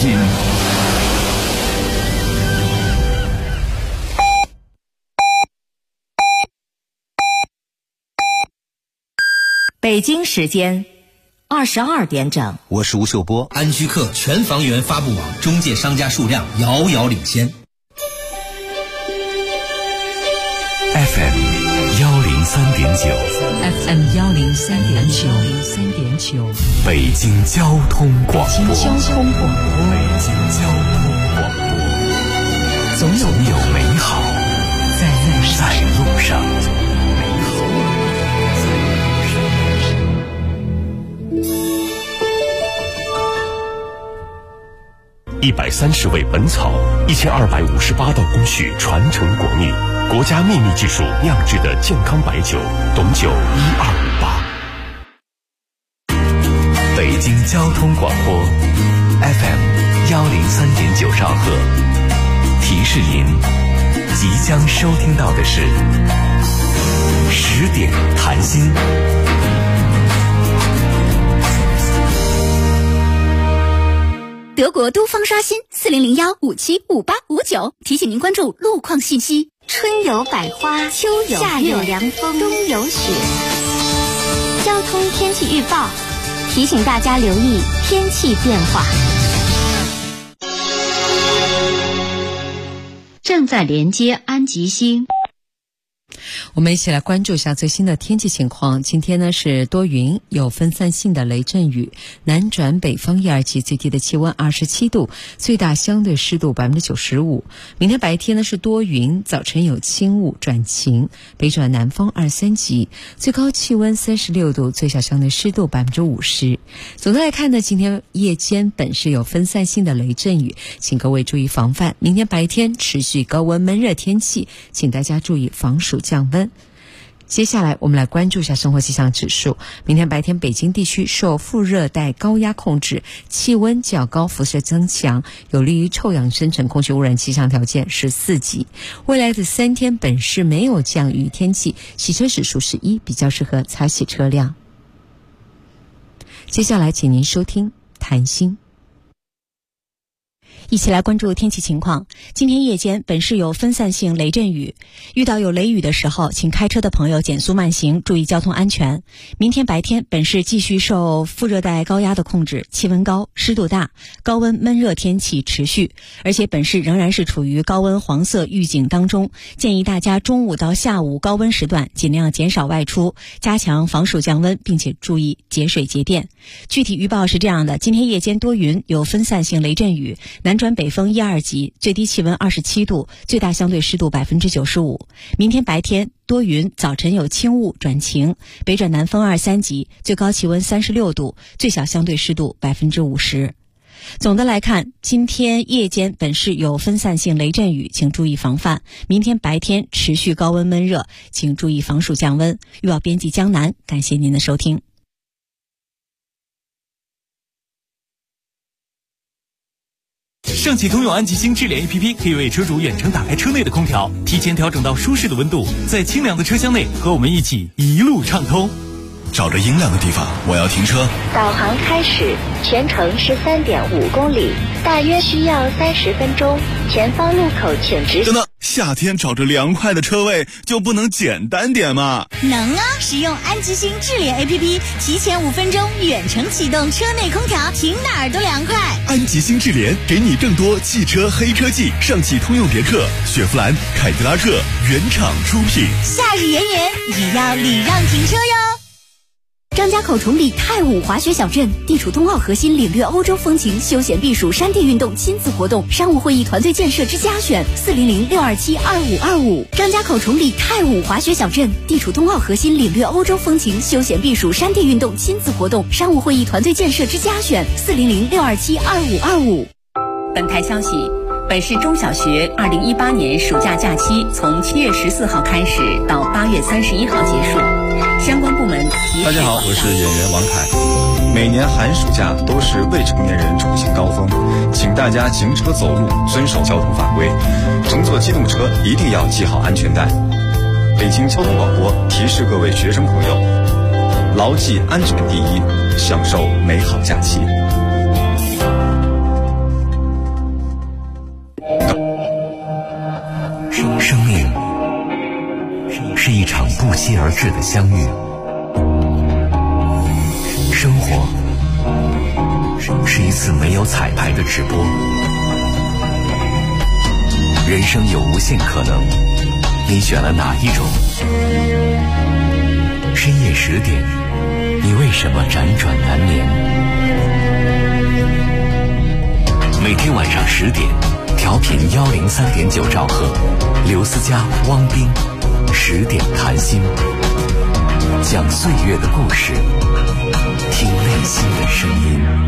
音。 北京时间22点整。 我是吴秀波。 安居客全房源发布网中介商家数量遥遥领先。 FM 103.9， 北京交通广播，总有美好在路上。130味本草，1258道工序传承国秘，国家秘密技术酿制的健康白酒，董酒1258。北京交通广播 FM 103.9兆赫，提示您即将收听到的是10点谈心。 德国都方刷新4001575859，提醒您关注路况信息。春有百花，秋有夏有凉风，冬有雪。交通天气预报提醒大家留意天气变化。 正在连接安吉星。 我们一起来关注一下最新的天气情况。今天呢是多云，有分散性的雷阵雨，南转北方1、2级，最低的气温27度，最大相对湿度95%。明天白天呢是多云，早晨有轻雾转晴，北转南风2、3级，最高气温36度，最小相对湿度50%。总的来看呢，今天夜间本是有分散性的雷阵雨，请各位注意防范。明天白天持续高温闷热天气，请大家注意防暑降温。接下来我们来关注一下生活气象指数。明天白天北京地区受副热带高压控制，气温较高，辐射增强，有利于臭氧生成，空气污染气象条件是4级。未来的3天本市没有降雨天气，洗车指数是1，比较适合擦洗车辆。接下来请您收听谈心。 一起来关注天气情况。今天夜间本市有分散性雷阵雨，遇到有雷雨的时候，请开车的朋友减速慢行，注意交通安全。明天白天本市继续受副热带高压的控制，气温高，湿度大，高温闷热天气持续，而且本市仍然是处于高温黄色预警当中，建议大家中午到下午高温时段尽量减少外出，加强防暑降温，并且注意节水节电。具体预报是这样的：今天夜间多云，有分散性雷阵雨，南转北风1、2级，最低气温27度，最大相对湿度95%。明天白天多云，早晨有轻雾转晴，北转南风2、3级，最高气温36度，最小相对湿度50%。总的来看，今天夜间本市有分散性雷阵雨，请注意防范。明天白天持续高温闷热，请注意防暑降温。预报编辑江南，感谢您的收听。 上汽通用安吉星智联 APP 可以为车主远程打开车内的空调，提前调整到舒适的温度，在清凉的车厢内和我们一起一路畅通。 找着阴凉的地方，我要停车。 导航开始，全程13.5公里，大约需要30分钟。前方路口请直行。 等等，夏天找着凉快的车位就不能简单点吗？ 能啊！使用安吉星智联 APP， 提前5分钟远程启动车内空调，停哪儿都凉快。 安吉星智联给你更多汽车黑科技，上汽通用别克、雪佛兰、凯迪拉克原厂出品。 夏日炎炎，也要礼让停车哟。张家口崇礼太武滑雪小镇，地处冬奥核心，领略欧洲风情，休闲避暑，山地运动，亲子活动，商务会议，团队建设之家选400-627-2525。张家口崇礼太武滑雪小镇，地处冬奥核心，领略欧洲风情，休闲避暑，山地运动，亲子活动，商务会议，团队建设之家选400-627-2525。 本台消息，本市中小学2018年暑假假期从7月14号开始到8月31号结束，相关部门提示。 大家好，我是演员王凯。每年寒暑假都是未成年人出行高峰，请大家行车走路遵守交通法规，乘坐机动车一定要系好安全带。北京交通广播提示各位学生朋友，牢记安全第一，享受美好假期。 而至的相遇。生活是一次没有彩排的直播，人生有无限可能，你选了哪一种？深夜10点，你为什么辗转难眠？每天晚上10点，调频103.9兆赫，刘思佳、汪斌10点谈心，讲岁月的故事，听内心的声音。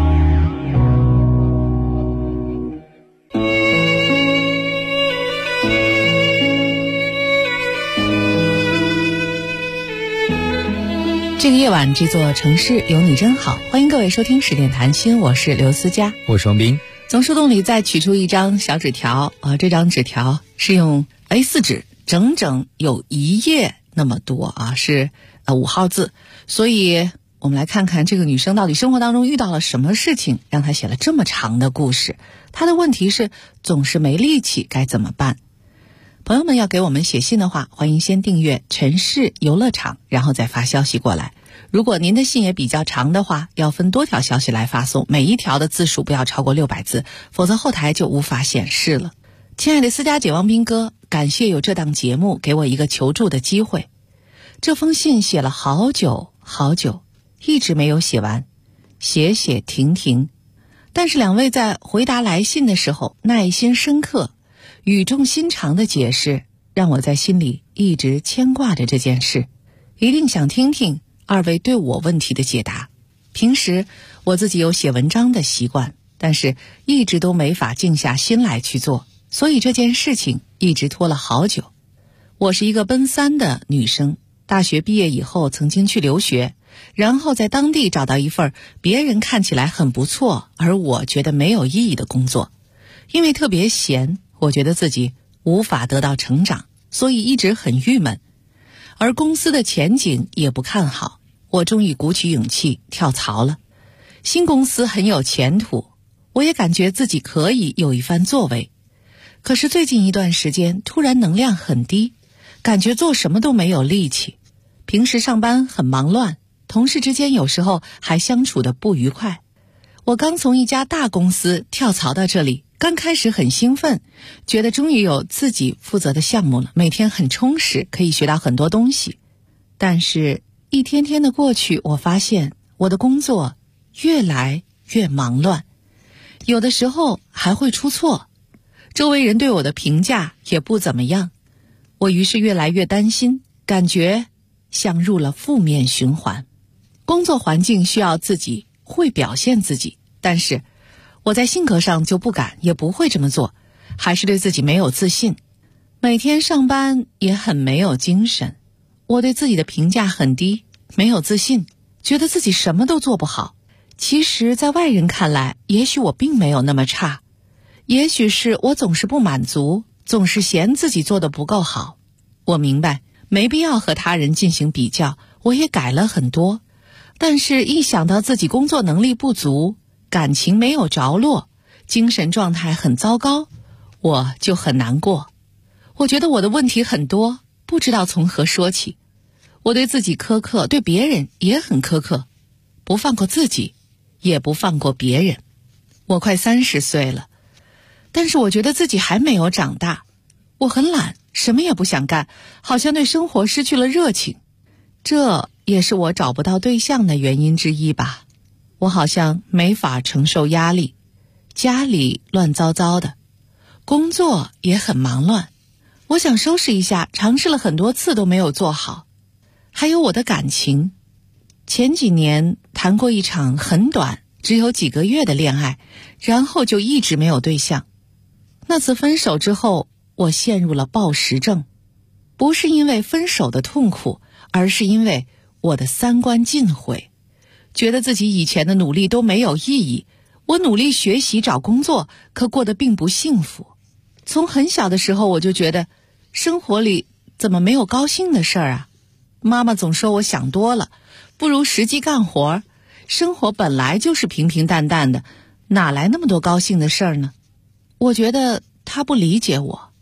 这个夜晚，这座城市有你真好。欢迎各位收听10点谈心，我是刘思佳， 我是王斌。 从树洞里再取出一张小纸条，这张纸条是用 A4 纸，整整有1页那么多是5号字。所以我们来看看这个女生到底生活当中遇到了什么事情，让她写了这么长的故事。她的问题是总是没力气，该怎么办？朋友们要给我们写信的话，欢迎先订阅城市游乐场，然后再发消息过来。如果您的信也比较长的话，要分多条消息来发送，每一条的字数不要超过600字，否则后台就无法显示了。亲爱的思佳姐、王斌哥，感谢有这档节目给我一个求助的机会。这封信写了好久好久，一直没有写完，写写停停。但是两位在回答来信的时候耐心深刻，语重心长的解释，让我在心里一直牵挂着这件事，一定想听听二位对我问题的解答。平时我自己有写文章的习惯，但是一直都没法静下心来去做，所以这件事情一直拖了好久。我是一个奔3的女生，大学毕业以后曾经去留学，然后在当地找到一份别人看起来很不错，而我觉得没有意义的工作。因为特别闲，我觉得自己无法得到成长，所以一直很郁闷，而公司的前景也不看好。我终于鼓起勇气跳槽了。新公司很有前途，我也感觉自己可以有一番作为。可是最近一段时间突然能量很低，感觉做什么都没有力气。平时上班很忙乱，同事之间有时候还相处得不愉快。我刚从一家大公司跳槽到这里，刚开始很兴奋，觉得终于有自己负责的项目了，每天很充实，可以学到很多东西。但是一天天的过去，我发现我的工作越来越忙乱，有的时候还会出错，周围人对我的评价也不怎么样。我于是越来越担心，感觉像入了负面循环。工作环境需要自己会表现自己，但是我在性格上就不敢也不会这么做，还是对自己没有自信，每天上班也很没有精神。我对自己的评价很低，没有自信，觉得自己什么都做不好。其实在外人看来，也许我并没有那么差，也许是我总是不满足，总是嫌自己做得不够好。我明白没必要和他人进行比较，我也改了很多，但是一想到自己工作能力不足，感情没有着落，精神状态很糟糕，我就很难过。我觉得我的问题很多，不知道从何说起。我对自己苛刻，对别人也很苛刻，不放过自己，也不放过别人。我快30岁了，但是我觉得自己还没有长大。我很懒，什么也不想干，好像对生活失去了热情。这也是我找不到对象的原因之一吧。我好像没法承受压力，家里乱糟糟的，工作也很忙乱。我想收拾一下，尝试了很多次都没有做好。还有我的感情，前几年谈过一场很短，只有几个月的恋爱，然后就一直没有对象。那次分手之后，我陷入了暴食症，不是因为分手的痛苦，而是因为我的三观尽毁，觉得自己以前的努力都没有意义。我努力学习找工作，可过得并不幸福。从很小的时候我就觉得生活里怎么没有高兴的事儿啊？妈妈总说我想多了，不如实际干活，生活本来就是平平淡淡的，哪来那么多高兴的事儿呢？我觉得她不理解我。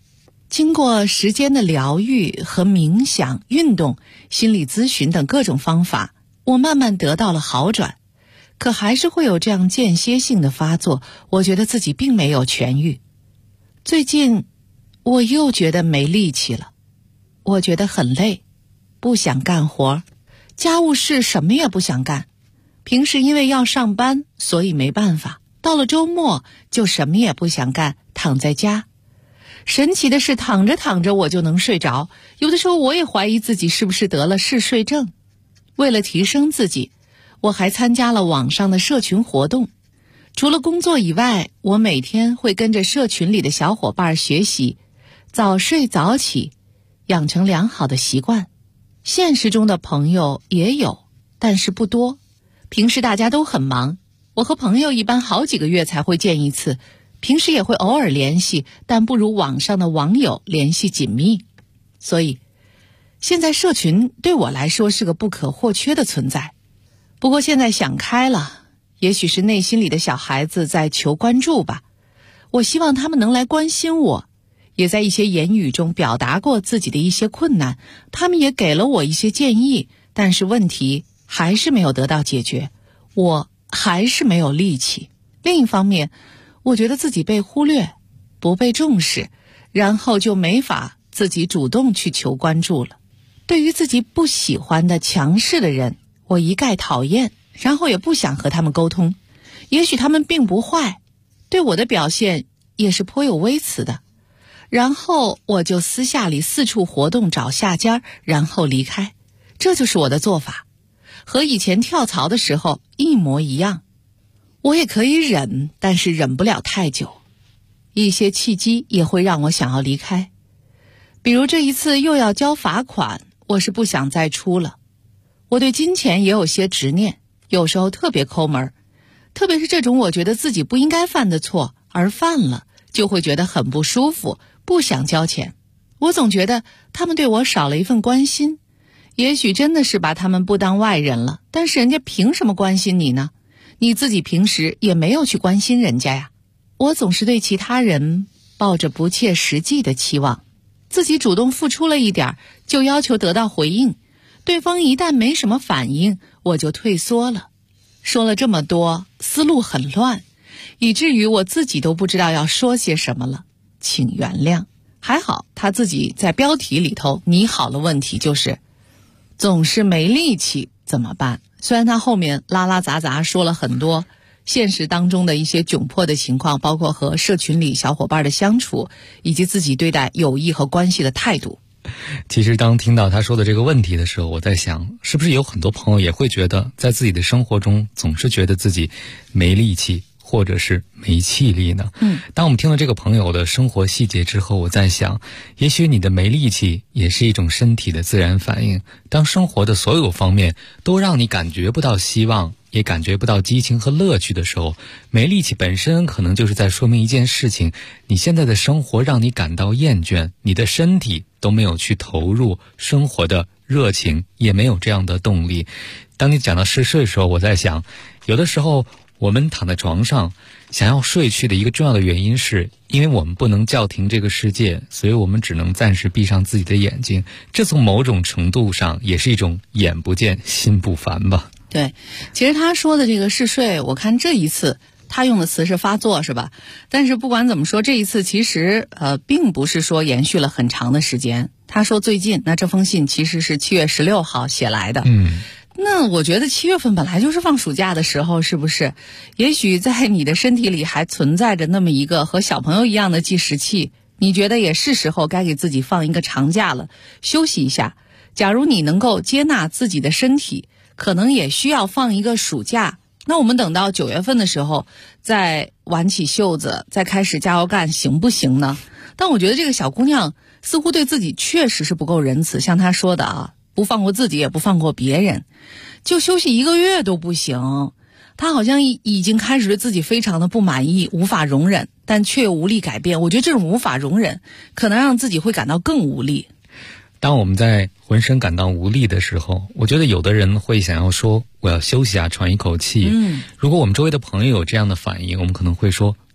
经过时间的疗愈和冥想、运动、心理咨询等各种方法，我慢慢得到了好转，可还是会有这样间歇性的发作，我觉得自己并没有痊愈。最近我又觉得没力气了，我觉得很累，不想干活，家务事什么也不想干。平时因为要上班，所以没办法，到了周末就什么也不想干，躺在家。神奇的是，躺着躺着我就能睡着，有的时候我也怀疑自己是不是得了嗜睡症。为了提升自己，我还参加了网上的社群活动。除了工作以外，我每天会跟着社群里的小伙伴学习，早睡早起，养成良好的习惯。现实中的朋友也有，但是不多。平时大家都很忙，我和朋友一般好几个月才会见一次，平时也会偶尔联系，但不如网上的网友联系紧密。所以现在社群对我来说是个不可或缺的存在。不过现在想开了，也许是内心里的小孩子在求关注吧。我希望他们能来关心我，也在一些言语中表达过自己的一些困难，他们也给了我一些建议，但是问题还是没有得到解决，我还是没有力气。另一方面，我觉得自己被忽略，不被重视，然后就没法自己主动去求关注了。对于自己不喜欢的强势的人，我一概讨厌，然后也不想和他们沟通。也许他们并不坏，对我的表现也是颇有微词的，然后我就私下里四处活动找下家，然后离开。这就是我的做法，和以前跳槽的时候一模一样。我也可以忍，但是忍不了太久。一些契机也会让我想要离开，比如这一次又要交罚款，我是不想再出了。我对金钱也有些执念，有时候特别抠门，特别是这种我觉得自己不应该犯的错而犯了，就会觉得很不舒服，不想交钱。我总觉得他们对我少了一份关心，也许真的是把他们不当外人了，但是人家凭什么关心你呢？你自己平时也没有去关心人家呀。我总是对其他人抱着不切实际的期望，自己主动付出了一点，就要求得到回应，对方一旦没什么反应，我就退缩了。说了这么多，思路很乱，以至于我自己都不知道要说些什么了，请原谅。还好他自己在标题里头拟好了问题，就是总是没力气怎么办？虽然他后面拉拉杂杂说了很多现实当中的一些窘迫的情况，包括和社群里小伙伴的相处，以及自己对待友谊和关系的态度。 其实当听到他说的这个问题的时候，我在想，是不是有很多朋友也会觉得在自己的生活中总是觉得自己没力气或者是没气力呢？当我们听了这个朋友的生活细节之后，我在想，也许你的没力气也是一种身体的自然反应。当生活的所有方面都让你感觉不到希望，也感觉不到激情和乐趣的时候，没力气本身可能就是在说明一件事情，你现在的生活让你感到厌倦，你的身体都没有去投入生活的热情，也没有这样的动力。当你讲到嗜睡的时候，我在想，有的时候我们躺在床上想要睡去的一个重要的原因，是因为我们不能叫停这个世界，所以我们只能暂时闭上自己的眼睛。这从某种程度上也是一种眼不见心不烦吧。 对，其实他说的这个嗜睡，我看这一次他用的词是发作，是吧？但是不管怎么说，这一次其实并不是说延续了很长的时间。他说最近，那这封信其实是7月16号写来的。那我觉得7月份本来就是放暑假的时候，是不是？也许在你的身体里还存在着那么一个和小朋友一样的计时器，你觉得也是时候该给自己放一个长假了，休息一下。假如你能够接纳自己的身体，可能也需要放一个暑假。那我们等到9月份的时候再挽起袖子，再开始加油干，行不行呢？但我觉得这个小姑娘似乎对自己确实是不够仁慈，像她说的啊，不放过自己也不放过别人，就休息1个月都不行。她好像已经开始对自己非常的不满意，无法容忍，但却又无力改变。我觉得这种无法容忍可能让自己会感到更无力。 当我们在浑身感到无力的时候，我觉得有的人会想要说，我要休息啊，喘一口气。如果我们周围的朋友有这样的反应，我们可能会说，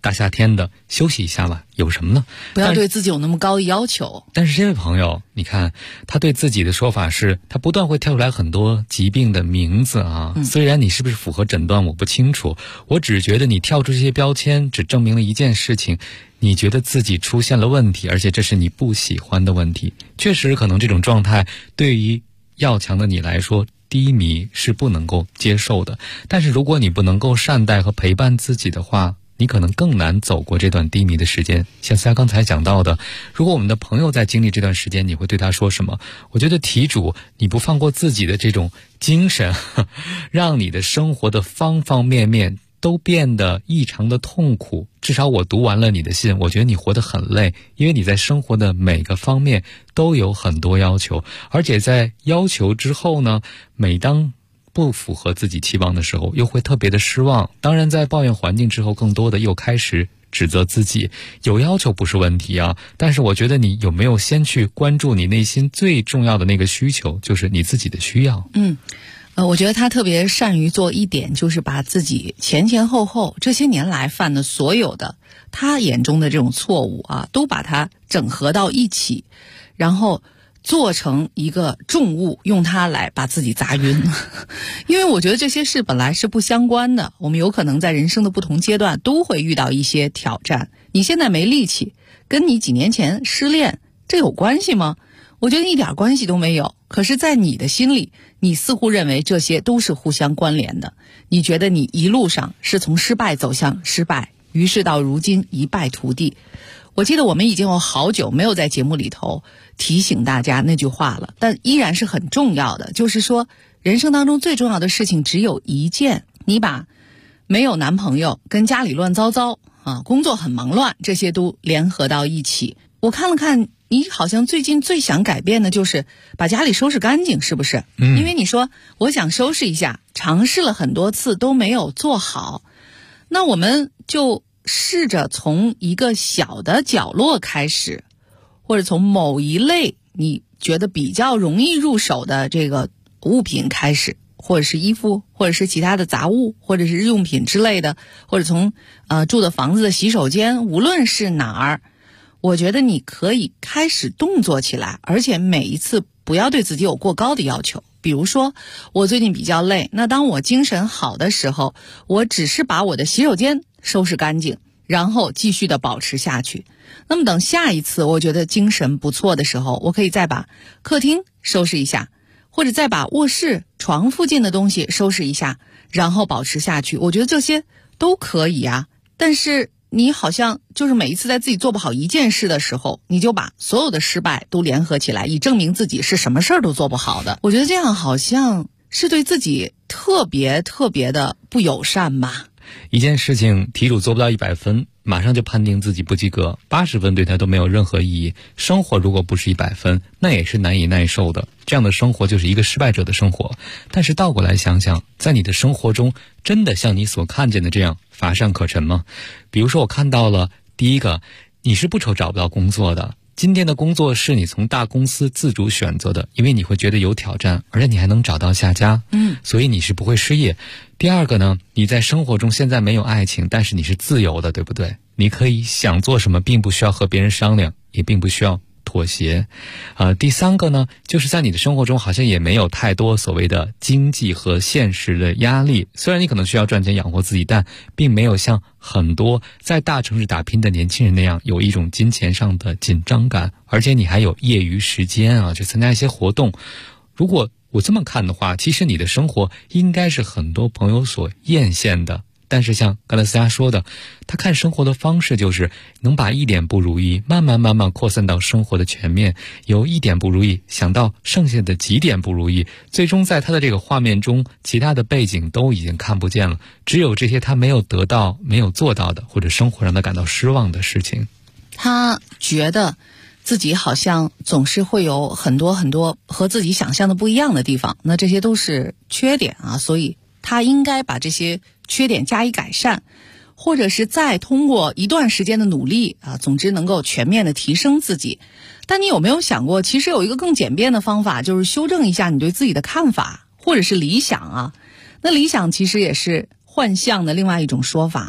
大夏天的休息一下吧，有什么呢？ 不要对自己有那么高的要求。 但是这位朋友，你看他对自己的说法是，他不断会跳出来很多疾病的名字啊。虽然你是不是符合诊断我不清楚，我只觉得你跳出这些标签，只证明了一件事情，你觉得自己出现了问题，而且这是你不喜欢的问题。确实，可能这种状态对于要强的你来说，低迷是不能够接受的。但是如果你不能够善待和陪伴自己的话，你可能更难走过这段低迷的时间。像大家刚才讲到的，如果我们的朋友在经历这段时间，你会对他说什么？我觉得题主你不放过自己的这种精神，让你的生活的方方面面都变得异常的痛苦。至少我读完了你的信，我觉得你活得很累，因为你在生活的每个方面都有很多要求，而且在要求之后呢，每当不符合自己期望的时候，又会特别的失望。当然在抱怨环境之后，更多的又开始指责自己。有要求不是问题啊，但是我觉得你有没有先去关注你内心最重要的那个需求，就是你自己的需要。 我觉得他特别善于做一点，就是把自己前前后后这些年来犯的所有的他眼中的这种错误啊，都把它整合到一起，然后做成一个重物，用它来把自己砸晕。因为我觉得这些事本来是不相关的，我们有可能在人生的不同阶段都会遇到一些挑战。你现在没力气，跟你几年前失恋这有关系吗？我觉得一点关系都没有。可是在你的心里，你似乎认为这些都是互相关联的。你觉得你一路上是从失败走向失败，于是到如今一败涂地。我记得我们已经有好久没有在节目里头提醒大家那句话了，但依然是很重要的，就是说人生当中最重要的事情只有一件。你把没有男朋友跟家里乱糟糟啊，工作很忙乱，这些都联合到一起。我看了看，你好像最近最想改变的就是把家里收拾干净，是不是？因为你说我想收拾一下，尝试了很多次都没有做好，那我们就试着从一个小的角落开始，或者从某一类你觉得比较容易入手的这个物品开始，或者是衣服，或者是其他的杂物，或者是日用品之类的，或者从住的房子的洗手间，无论是哪儿，我觉得你可以开始动作起来，而且每一次不要对自己有过高的要求。比如说我最近比较累，那当我精神好的时候，我只是把我的洗手间收拾干净，然后继续的保持下去。那么等下一次我觉得精神不错的时候，我可以再把客厅收拾一下，或者再把卧室床附近的东西收拾一下，然后保持下去。我觉得这些都可以啊。但是你好像就是每一次在自己做不好一件事的时候，你就把所有的失败都联合起来，以证明自己是什么事儿都做不好的。我觉得这样好像是对自己特别特别的不友善吧。 一件事情题主做不到100分，马上就判定自己不及格，80分对他都没有任何意义。生活如果不是100分，那也是难以耐受的。这样的生活就是一个失败者的生活。但是倒过来想想，在你的生活中真的像你所看见的这样乏善可陈吗？比如说我看到了第一个，你是不愁找不到工作的。今天的工作是你从大公司自主选择的，因为你会觉得有挑战，而且你还能找到下家，所以你是不会失业。第二个呢，你在生活中现在没有爱情，但是你是自由的，对不对？你可以想做什么，并不需要和别人商量，也并不需要妥协。第三个呢，就是在你的生活中好像也没有太多所谓的经济和现实的压力。虽然你可能需要赚钱养活自己，但并没有像很多在大城市打拼的年轻人那样有一种金钱上的紧张感，而且你还有业余时间啊，去参加一些活动。如果我这么看的话，其实你的生活应该是很多朋友所艳羡的。但是像刚才思佳说的，他看生活的方式就是能把一点不如意慢慢扩散到生活的全面，由一点不如意想到剩下的几点不如意，最终在他的这个画面中，其他的背景都已经看不见了，只有这些他没有得到没有做到的，或者生活让他感到失望的事情。 他觉得自己好像总是会有很多很多和自己想象的不一样的地方，那这些都是缺点啊，所以他应该把这些缺点加以改善，或者是再通过一段时间的努力啊，总之能够全面的提升自己。但你有没有想过，其实有一个更简便的方法，就是修正一下你对自己的看法，或者是理想啊。那理想其实也是幻象的另外一种说法。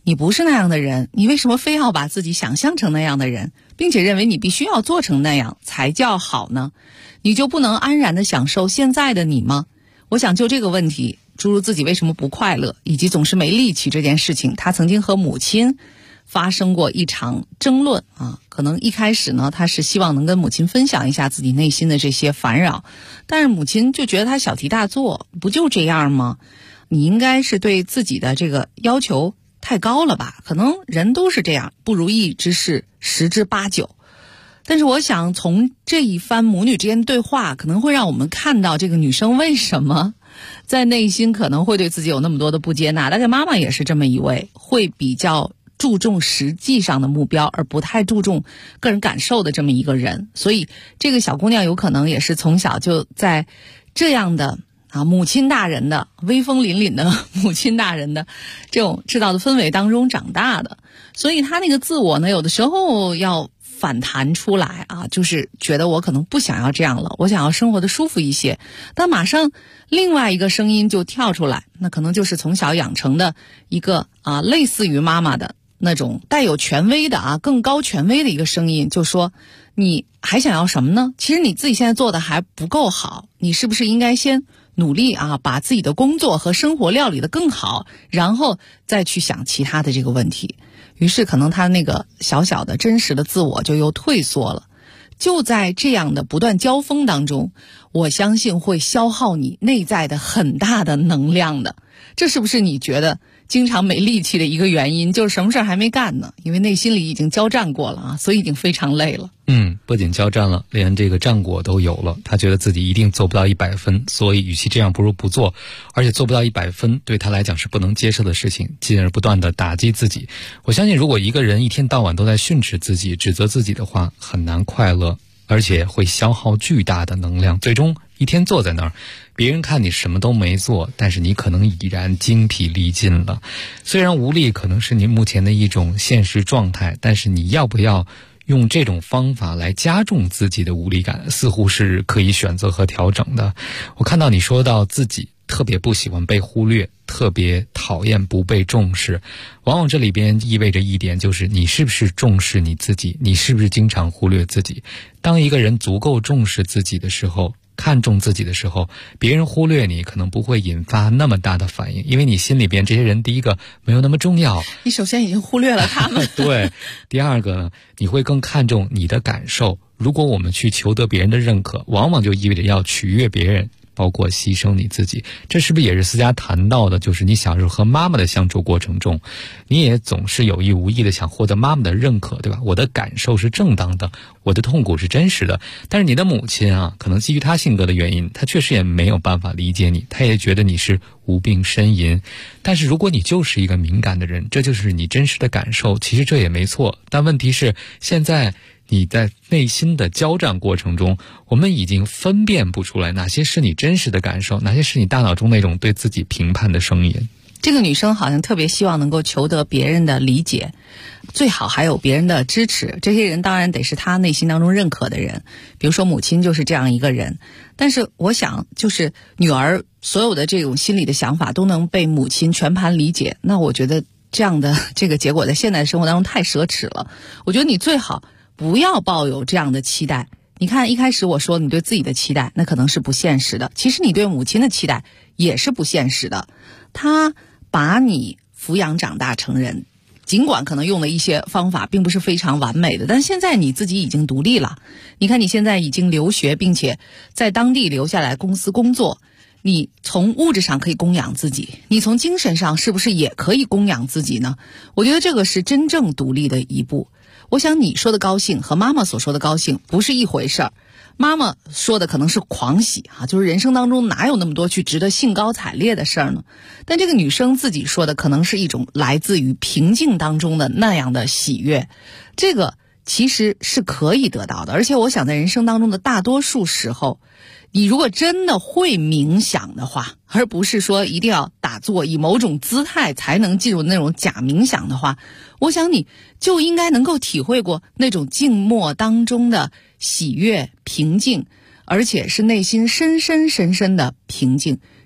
你不是那样的人，你为什么非要把自己想象成那样的人，并且认为你必须要做成那样才叫好呢？你就不能安然地享受现在的你吗？我想就这个问题，诸如自己为什么不快乐，以及总是没力气这件事情，他曾经和母亲发生过一场争论啊。可能一开始呢，他是希望能跟母亲分享一下自己内心的这些烦扰，但是母亲就觉得他小题大做，不就这样吗？你应该是对自己的这个要求太高了吧？可能人都是这样，不如意之事十之八九。但是我想从这一番母女之间的对话，可能会让我们看到这个女生为什么在内心可能会对自己有那么多的不接纳。大概妈妈也是这么一位会比较注重实际上的目标，而不太注重个人感受的这么一个人。所以这个小姑娘有可能也是从小就在这样的母亲大人的威风凛凛的母亲大人的这种制造的氛围当中长大的，所以她那个自我呢，有的时候要反弹出来啊，就是觉得我可能不想要这样了，我想要生活的舒服一些。但马上另外一个声音就跳出来，那可能就是从小养成的一个类似于妈妈的那种带有权威的更高权威的一个声音，就说你还想要什么呢？其实你自己现在做的还不够好，你是不是应该先努力把自己的工作和生活料理得更好，然后再去想其他的这个问题。于是可能他那个小小的真实的自我就又退缩了。就在这样的不断交锋当中，我相信会消耗你内在的很大的能量的。这是不是你觉得经常没力气的一个原因？就是什么事儿还没干呢，因为内心里已经交战过了所以已经非常累了。 不仅交战了，连这个战果都有了。他觉得自己一定做不到100分，所以与其这样不如不做，而且做不到100分对他来讲是不能接受的事情，进而不断的打击自己。我相信如果一个人一天到晚都在训斥自己、指责自己的话，很难快乐，而且会消耗巨大的能量，最终一天坐在那儿，别人看你什么都没做，但是你可能已然精疲力尽了。虽然无力可能是你目前的一种现实状态，但是你要不要用这种方法来加重自己的无力感，似乎是可以选择和调整的。我看到你说到自己特别不喜欢被忽略，特别讨厌不被重视，往往这里边意味着一点，就是你是不是重视你自己，你是不是经常忽略自己。当一个人足够重视自己的时候，看重自己的时候，别人忽略你可能不会引发那么大的反应，因为你心里边这些人第一个没有那么重要， 你首先已经忽略了他们对，第二个呢，你会更看重你的感受。如果我们去求得别人的认可，往往就意味着要取悦别人，包括牺牲你自己。这是不是也是思佳谈到的，就是你小时候和妈妈的相处过程中，你也总是有意无意的想获得妈妈的认可，对吧？我的感受是正当的，我的痛苦是真实的。但是你的母亲可能基于她性格的原因，她确实也没有办法理解你，她也觉得你是无病呻吟。但是如果你就是一个敏感的人，这就是你真实的感受，其实这也没错。但问题是，现在你在内心的交战过程中，我们已经分辨不出来哪些是你真实的感受，哪些是你大脑中那种对自己评判的声音。 这个女生好像特别希望能够求得别人的理解，最好还有别人的支持。这些人当然得是她内心当中认可的人，比如说母亲就是这样一个人。但是我想，就是女儿所有的这种心理的想法都能被母亲全盘理解，那我觉得这样的这个结果在现代生活当中太奢侈了。我觉得你最好不要抱有这样的期待。你看一开始我说你对自己的期待，那可能是不现实的，其实你对母亲的期待也是不现实的。她把你抚养长大成人，尽管可能用的一些方法并不是非常完美的，但现在你自己已经独立了。你看你现在已经留学，并且在当地留下来公司工作，你从物质上可以供养自己，你从精神上是不是也可以供养自己呢？我觉得这个是真正独立的一步。我想你说的高兴和妈妈所说的高兴不是一回事儿。妈妈说的可能是狂喜就是人生当中哪有那么多去值得兴高采烈的事儿呢？但这个女生自己说的可能是一种来自于平静当中的那样的喜悦，这个其实是可以得到的。而且我想在人生当中的大多数时候，你如果真的会冥想的话，而不是说一定要打坐以某种姿态才能进入那种假冥想的话，我想你就应该能够体会过那种静默当中的喜悦、平静，而且是内心深深的平静。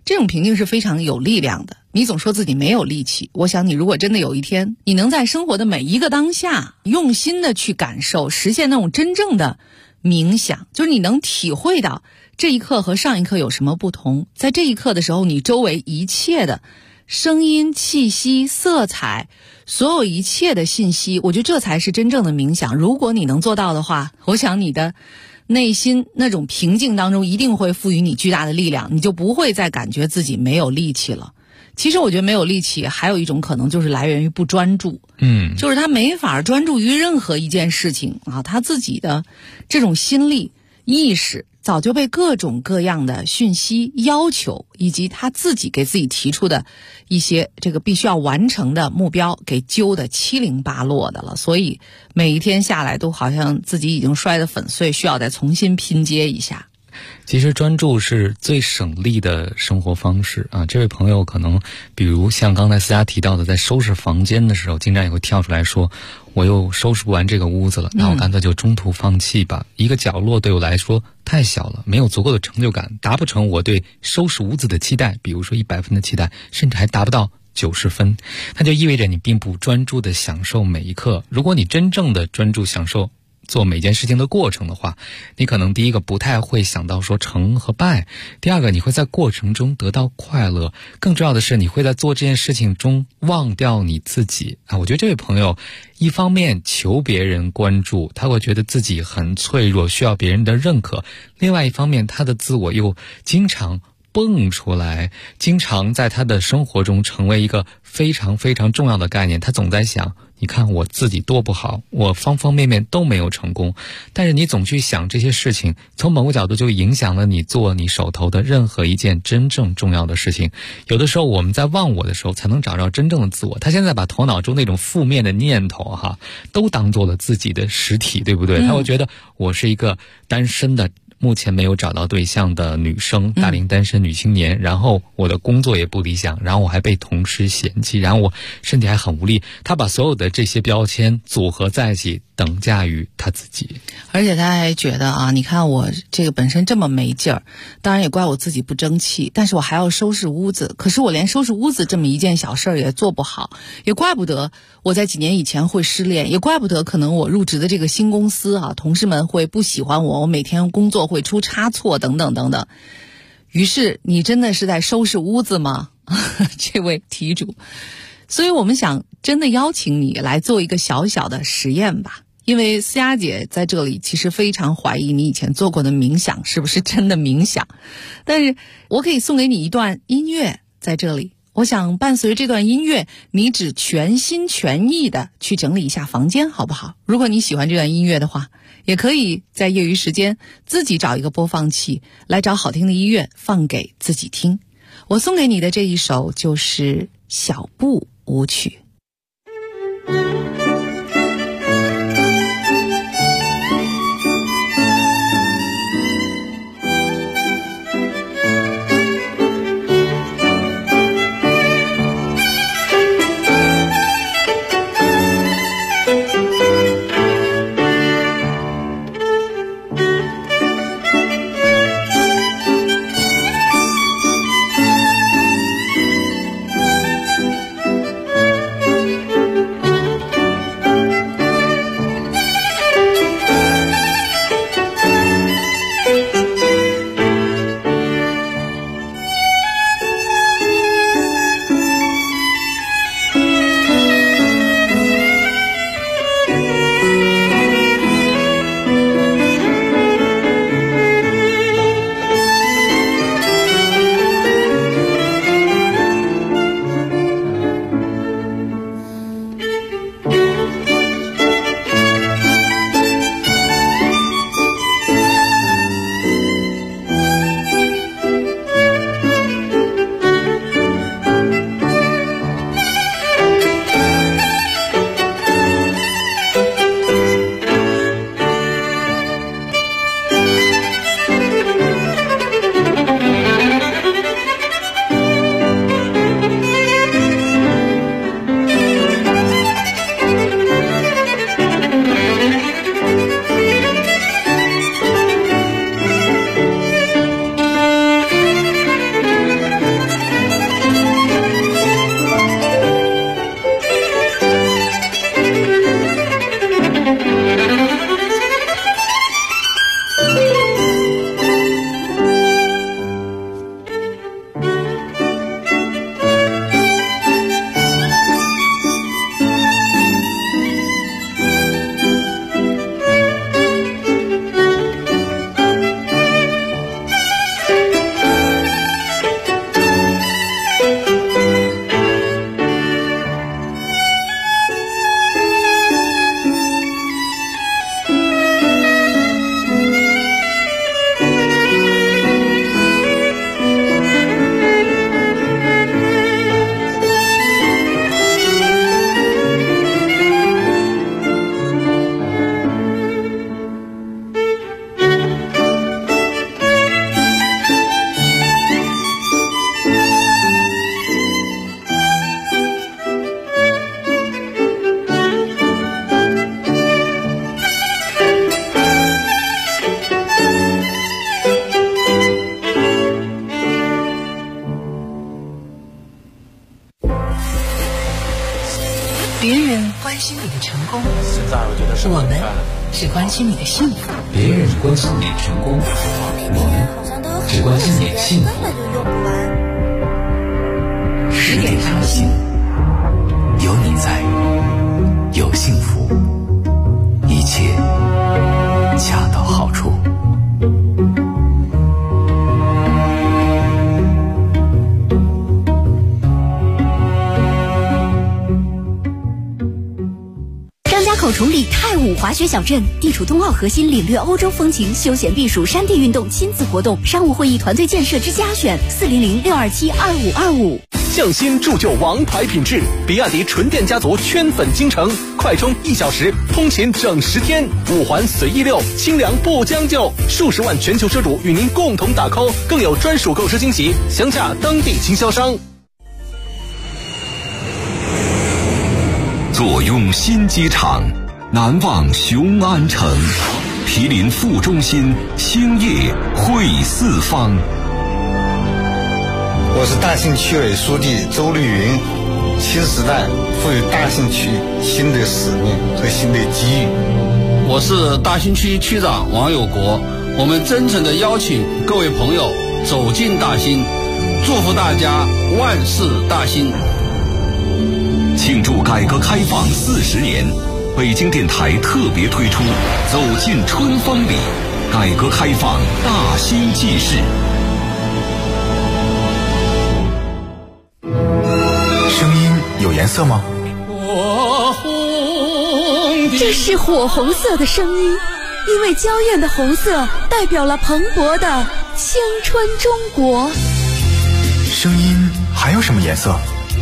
这种平静是非常有力量的。你总说自己没有力气，我想你如果真的有一天，你能在生活的每一个当下用心的去感受，实现那种真正的冥想，就是你能体会到这一刻和上一刻有什么不同。在这一刻的时候，你周围一切的声音、气息、色彩，所有一切的信息，我觉得这才是真正的冥想。如果你能做到的话，我想你的内心那种平静当中一定会赋予你巨大的力量，你就不会再感觉自己没有力气了。其实我觉得没有力气还有一种可能就是来源于不专注，就是他没法专注于任何一件事情啊，他自己的这种心力意识早就被各种各样的讯息要求以及他自己给自己提出的一些这个必须要完成的目标给揪得七零八落的了，所以每一天下来都好像自己已经摔得粉碎，需要再重新拼接一下。 其实专注是最省力的生活方式啊！这位朋友可能比如像刚才思佳提到的，在收拾房间的时候经常也会跳出来说，我又收拾不完这个屋子了，那我干脆就中途放弃吧。一个角落对我来说太小了，没有足够的成就感，达不成我对收拾屋子的期待，比如说100分的期待，甚至还达不到90分，那就意味着你并不专注的享受每一刻。如果你真正的专注享受做每件事情的过程的话，你可能第一个不太会想到说成和败，第二个你会在过程中得到快乐，更重要的是你会在做这件事情中忘掉你自己啊！我觉得这位朋友一方面求别人关注，他会觉得自己很脆弱，需要别人的认可，另外一方面他的自我又经常蹦出来，经常在他的生活中成为一个非常非常重要的概念。他总在想，你看我自己多不好，我方方面面都没有成功，但是你总去想这些事情，从某个角度就影响了你做你手头的任何一件真正重要的事情。有的时候我们在忘我的时候才能找到真正的自我。他现在把头脑中那种负面的念头都当做了自己的实体，对不对？他会觉得我是一个单身的目前没有找到对象的女生，大龄单身女青年，然后我的工作也不理想，然后我还被同事嫌弃，然后我身体还很无力。他把所有的这些标签组合在一起，等价于他自己。 而且他还觉得你看我这个本身这么没劲儿，当然也怪我自己不争气，但是我还要收拾屋子，可是我连收拾屋子这么一件小事儿也做不好，也怪不得我在几年以前会失恋，也怪不得可能我入职的这个新公司同事们会不喜欢我，我每天工作会出差错等等等等。于是你真的是在收拾屋子吗？这位题主。所以我们想真的邀请你来做一个小小的实验吧，因为思佳姐在这里其实非常怀疑你以前做过的冥想是不是真的冥想，但是我可以送给你一段音乐在这里，我想伴随这段音乐，你只全心全意的去整理一下房间，好不好？如果你喜欢这段音乐的话，也可以在业余时间自己找一个播放器来找好听的音乐放给自己听。我送给你的这一首就是小步舞曲。 功， 现在我觉得我们只关心你的幸福。 别人关心你成功，我们只关心你幸福。 10点谈心，有你在，有幸福，一切恰到好处。 口崇礼泰武滑雪小镇，地处冬奥核心，领略欧洲风情，休闲避暑，山地运动，亲子活动，商务会议，团队建设之佳选，400-627-2525。 匠心铸就王牌品质，比亚迪纯电家族圈粉京城，快充1小时，通勤整10天，5环随意溜，清凉不将就，数十万全球车主与您共同打 call， 更有专属购车惊喜，详洽当地经销商。 坐拥新机场，难忘雄安城，毗邻副中心，兴业汇四方。 我是大兴区委书记周绿云。新时代赋予大兴区新的使命和新的机遇。 我是大兴区区长王有国。我们真诚地邀请各位朋友走进大兴，祝福大家万事大兴。 庆祝改革开放40年，北京电台特别推出走进春风里，改革开放大兴纪事。 声音有颜色吗？ 这是火红色的声音，因为娇艳的红色代表了蓬勃的青春中国。 声音还有什么颜色？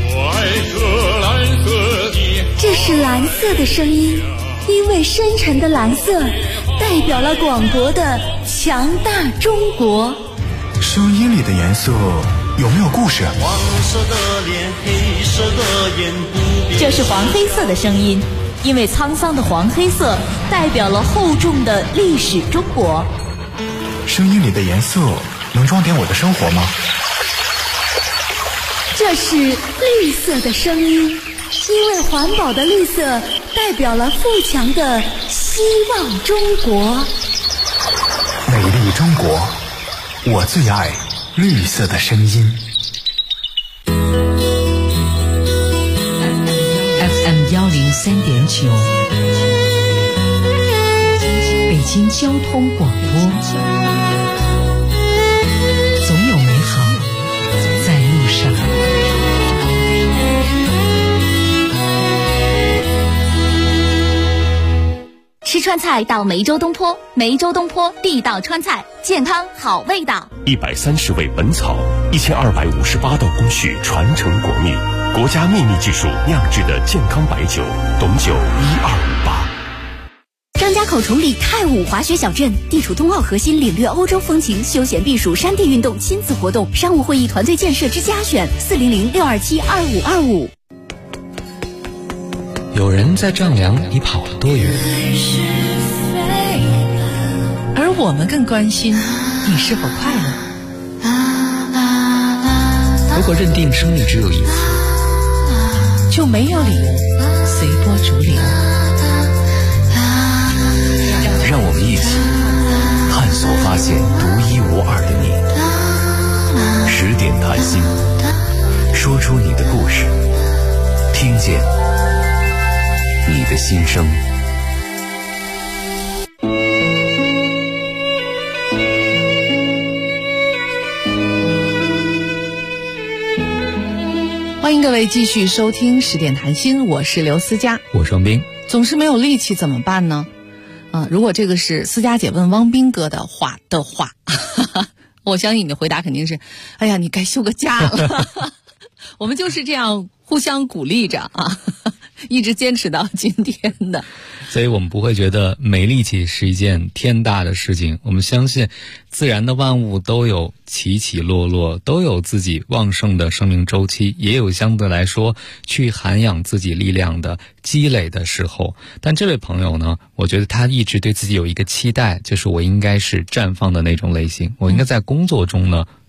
这是蓝色的声音，因为深沉的蓝色代表了广博的强大中国。 声音里的颜色有没有故事？ 黄色的脸，黑色的眼， 这是黄黑色的声音，因为沧桑的黄黑色代表了厚重的历史中国。 声音里的颜色能装点我的生活吗？ 这是绿色的声音，因为环保的绿色代表了富强的希望中国。 美丽中国，我最爱绿色的声音。 FM 103.9，北京交通广播，总有美好在路上。 吃川菜到梅州东坡，梅州东坡地道川菜，健康好味道。 130味本草，1258道工序传承国秘，国家秘密技术酿制的健康白酒，董酒1258。 张家口崇礼泰武滑雪小镇，地处冬奥核心，领略欧洲风情，休闲避暑，山地运动，亲子活动，商务会议，团队建设之佳选，400-627-2525。 有人在丈量你跑了多远， 而我们更关心你是否快乐。 如果认定生命只有一次， 就没有理由随波逐流。 让我们一起探索发现独一无二的你。10点谈心，说出你的故事，听见你的心声。 欢迎各位继续收听10点谈心，我是刘思佳， 我是汪斌。 总是没有力气怎么办呢？如果这个是思佳姐问汪斌哥的话，我相信你的回答肯定是：哎呀，你该休个假了。我们就是这样互相鼓励着啊，一直坚持到今天的。 所以我们不会觉得没力气是一件天大的事情。我们相信自然的万物都有起起落落，都有自己旺盛的生命周期，也有相对来说去涵养自己力量的积累的时候。但这位朋友呢，我觉得他一直对自己有一个期待，就是我应该是绽放的那种类型，我应该在工作中呢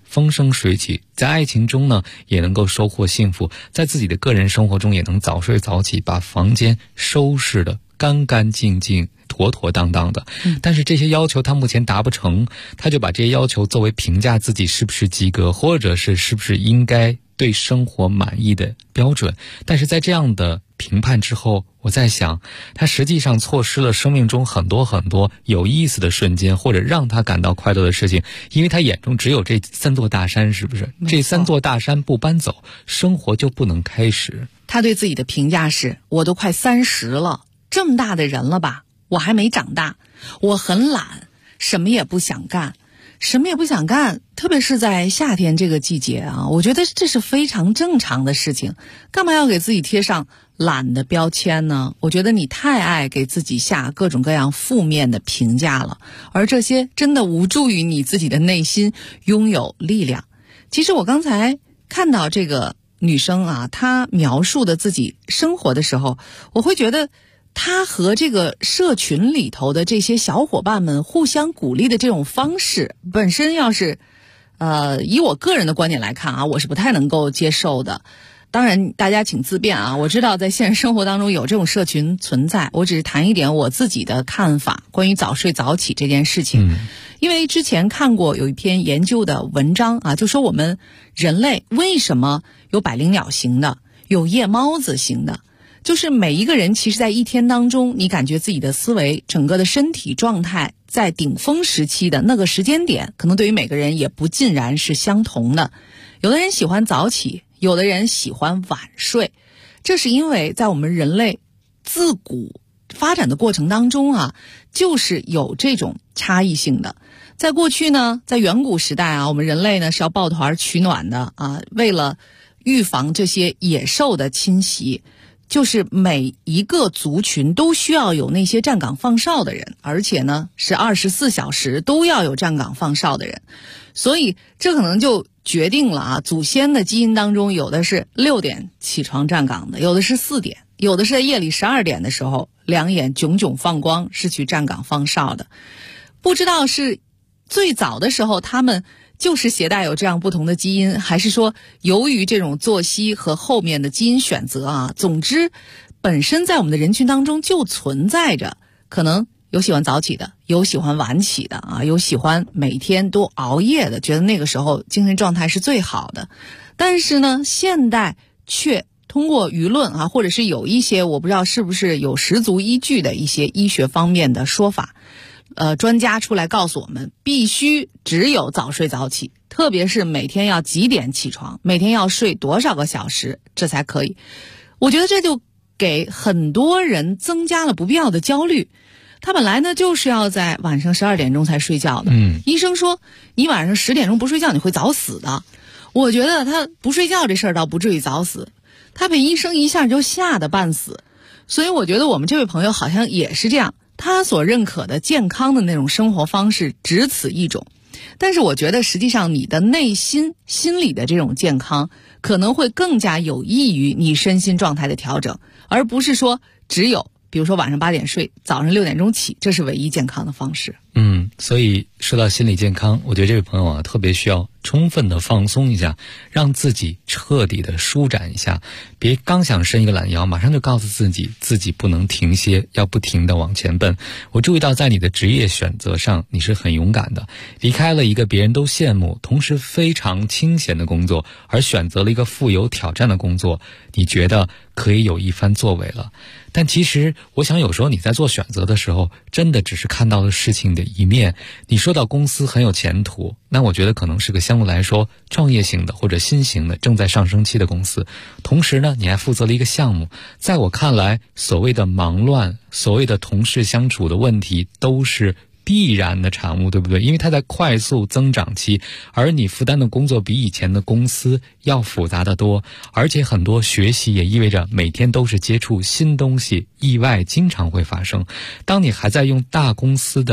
风生水起，在爱情中呢也能够收获幸福，在自己的个人生活中也能早睡早起，把房间收拾得干干净净妥妥当当的。但是这些要求他目前达不成，他就把这些要求作为评价自己是不是及格，或者是不是应该对生活满意的标准。但是在这样的评判之后，我在想，他实际上错失了生命中很多很多有意思的瞬间，或者让他感到快乐的事情，因为他眼中只有这3座大山，是不是？这3座大山不搬走，生活就不能开始。 他对自己的评价是：我都快30了，这么大的人了吧，我还没长大，我很懒，什么也不想干。特别是在夏天这个季节啊，我觉得这是非常正常的事情，干嘛要给自己贴上懒的标签呢？我觉得你太爱给自己下各种各样负面的评价了，而这些真的无助于你自己的内心拥有力量。其实我刚才看到这个女生啊，她描述的自己生活的时候，我会觉得他和这个社群里头的这些小伙伴们互相鼓励的这种方式，本身要是以我个人的观点来看啊，我是不太能够接受的。当然大家请自便啊，我知道在现实生活当中有这种社群存在，我只是谈一点我自己的看法，关于早睡早起这件事情。因为之前看过有一篇研究的文章啊，就说我们人类为什么有百灵鸟型的，有夜猫子型的，就是每一个人其实在一天当中，你感觉自己的思维整个的身体状态在顶峰时期的那个时间点，可能对于每个人也不尽然是相同的。有的人喜欢早起，有的人喜欢晚睡，这是因为在我们人类自古发展的过程当中啊，就是有这种差异性的。在过去呢，在远古时代啊，我们人类呢是要抱团取暖的啊，为了预防这些野兽的侵袭，就是每一个族群都需要有那些站岗放哨的人，而且呢是24小时都要有站岗放哨的人。所以这可能就决定了啊，祖先的基因当中有的是6点起床站岗的，有的是4点，有的是在夜里12点的时候两眼炯炯放光是去站岗放哨的。不知道是最早的时候他们就是携带有这样不同的基因，还是说由于这种作息和后面的基因选择啊，总之本身在我们的人群当中就存在着，可能有喜欢早起的，有喜欢晚起的啊，有喜欢每天都熬夜的，觉得那个时候精神状态是最好的。但是呢，现代却通过舆论啊，或者是有一些我不知道是不是有十足依据的一些医学方面的说法，专家出来告诉我们，必须只有早睡早起，特别是每天要几点起床，每天要睡多少个小时，这才可以。我觉得这就给很多人增加了不必要的焦虑。他本来呢就是要在晚上12点钟才睡觉的，医生说你晚上10点钟不睡觉你会早死的。我觉得他不睡觉这事儿倒不至于早死，他被医生一下就吓得半死。所以我觉得我们这位朋友好像也是这样，他所认可的健康的那种生活方式只此一种。但是我觉得实际上你的内心心理的这种健康可能会更加有益于你身心状态的调整，而不是说只有比如说晚上8点睡，早上6点钟起，这是唯一健康的方式。 所以说到心理健康，我觉得这位朋友啊特别需要充分的放松一下，让自己彻底的舒展一下，别刚想伸一个懒腰，马上就告诉自己不能停歇，要不停的往前奔。我注意到在你的职业选择上，你是很勇敢的，离开了一个别人都羡慕，同时非常清闲的工作，而选择了一个富有挑战的工作，你觉得可以有一番作为了。但其实我想有时候你在做选择的时候，真的只是看到了事情的一面。你说到公司很有前途，那我觉得可能是个相对来说创业型的或者新型的正在上升期的公司，同时呢你还负责了一个项目。在我看来，所谓的忙乱，所谓的同事相处的问题，都是必然的产物，对不对？因为它在快速增长期，而你负担的工作比以前的公司要复杂得多，而且很多学习也意味着每天都是接触新东西，意外经常会发生。当你还在用大公司的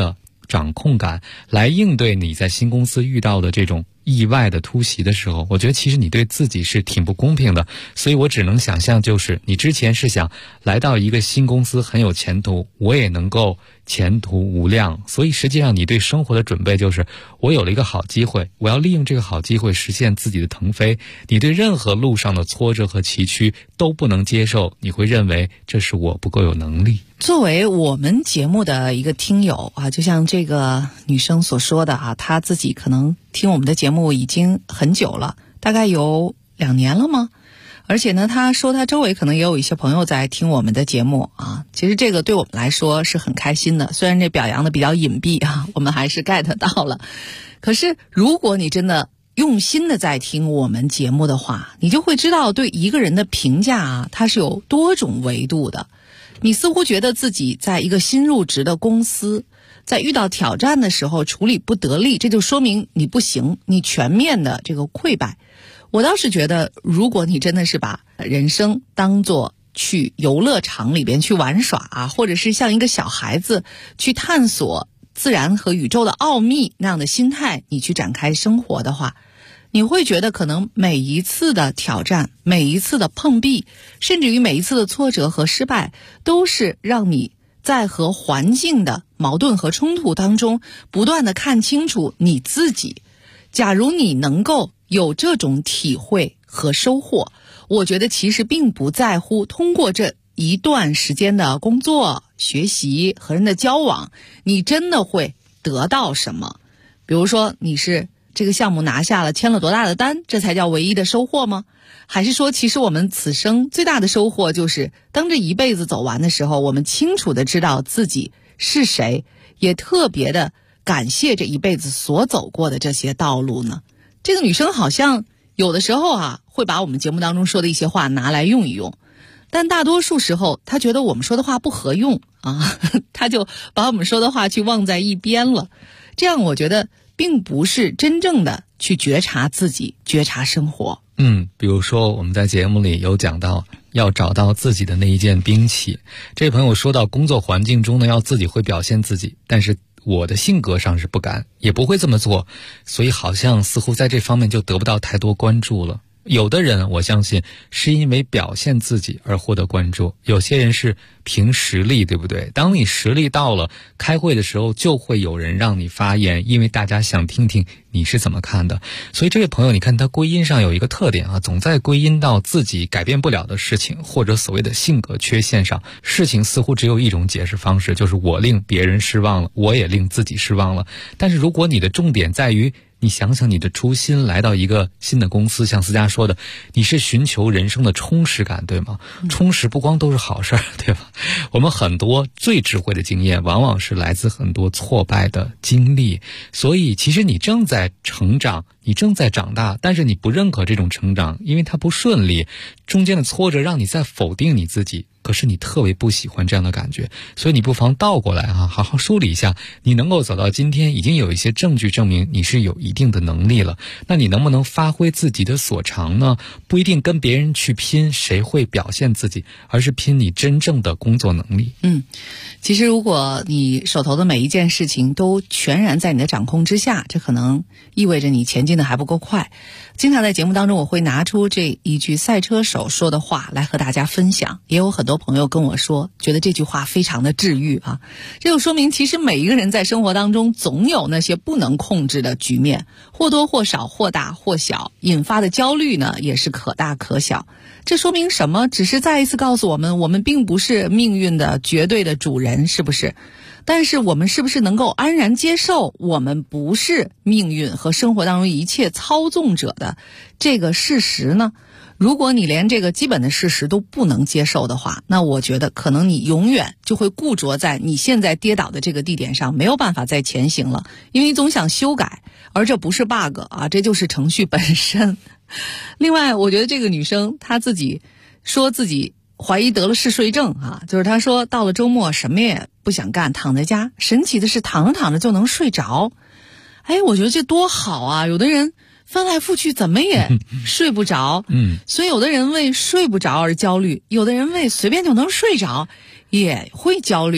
掌控感来应对你在新公司遇到的这种意外的突袭的时候，我觉得其实你对自己是挺不公平的。所以我只能想象，就是你之前是想来到一个新公司很有前途，我也能够前途无量，所以实际上你对生活的准备就是我有了一个好机会，我要利用这个好机会实现自己的腾飞。你对任何路上的挫折和崎岖都不能接受，你会认为这是我不够有能力。 作为我们节目的一个听友啊，就像这个女生所说的啊，她自己可能听我们的节目已经很久了，大概有2年了吗？而且呢，她说她周围可能也有一些朋友在听我们的节目啊。其实这个对我们来说是很开心的，虽然这表扬的比较隐蔽啊，我们还是 get 到了。可是如果你真的用心的在听我们节目的话，你就会知道对一个人的评价啊，它是有多种维度的。你似乎觉得自己在一个新入职的公司，在遇到挑战的时候处理不得力，这就说明你不行，你全面的这个溃败。我倒是觉得，如果你真的是把人生当作去游乐场里边去玩耍啊，或者是像一个小孩子去探索自然和宇宙的奥秘那样的心态，你去展开生活的话，你会觉得可能每一次的挑战，每一次的碰壁，甚至于每一次的挫折和失败，都是让你在和环境的矛盾和冲突当中不断的看清楚你自己。假如你能够有这种体会和收获，我觉得其实并不在乎通过这一段时间的工作、学习和人的交往，你真的会得到什么。比如说你是这个项目拿下了，签了多大的单，这才叫唯一的收获吗？还是说其实我们此生最大的收获就是当这一辈子走完的时候，我们清楚的知道自己是谁，也特别的感谢这一辈子所走过的这些道路呢？这个女生好像有的时候啊，会把我们节目当中说的一些话拿来用一用，但大多数时候她觉得我们说的话不合用啊，她就把我们说的话去忘在一边了。这样我觉得并不是真正的去觉察自己，觉察生活。 比如说我们在节目里有讲到要找到自己的那一件兵器，这位朋友说到工作环境中呢，要自己会表现自己，但是我的性格上是不敢也不会这么做，所以好像似乎在这方面就得不到太多关注了。有的人我相信是因为表现自己而获得关注，有些人是凭实力，对不对？当你实力到了，开会的时候就会有人让你发言，因为大家想听听你是怎么看的。所以这位朋友，你看他归因上有一个特点啊，总在归因到自己改变不了的事情，或者所谓的性格缺陷上。事情似乎只有一种解释方式，就是我令别人失望了，我也令自己失望了。但是如果你的重点在于你想想你的初心，来到一个新的公司，像思佳说的，你是寻求人生的充实感，对吗？充实不光都是好事，对吧？我们很多最智慧的经验往往是来自很多挫败的经历，所以其实你正在成长，你正在长大，但是你不认可这种成长，因为它不顺利，中间的挫折让你在否定你自己，可是你特别不喜欢这样的感觉，所以你不妨倒过来啊，好好梳理一下，你能够走到今天，已经有一些证据证明你是有一定的能力了，那你能不能发挥自己的所长呢？不一定跟别人去拼谁会表现自己，而是拼你真正的工作能力。 其实如果你手头的每一件事情都全然在你的掌控之下，这可能意味着你前进的还不够快。经常在节目当中我会拿出这一句赛车手说的话来和大家分享，也有很多朋友跟我说觉得这句话非常的治愈啊。这就说明其实每一个人在生活当中总有那些不能控制的局面，或多或少，或大或小，引发的焦虑呢也是可大可小。这说明什么？只是再一次告诉我们，我们并不是命运的绝对的主人，是不是？但是我们是不是能够安然接受我们不是命运和生活当中一切操纵者的这个事实呢？如果你连这个基本的事实都不能接受的话，那我觉得可能你永远就会固着在你现在跌倒的这个地点上，没有办法再前行了，因为你总想修改，而这不是 bug 啊，这就是程序本身。另外我觉得这个女生她自己说自己怀疑得了嗜睡症啊，就是她说到了周末什么也不想干，躺在家，神奇的是躺着躺着就能睡着。我觉得这多好啊！有的人翻来覆去怎么也睡不着，所以有的人为睡不着而焦虑，有的人为随便就能睡着也会焦虑。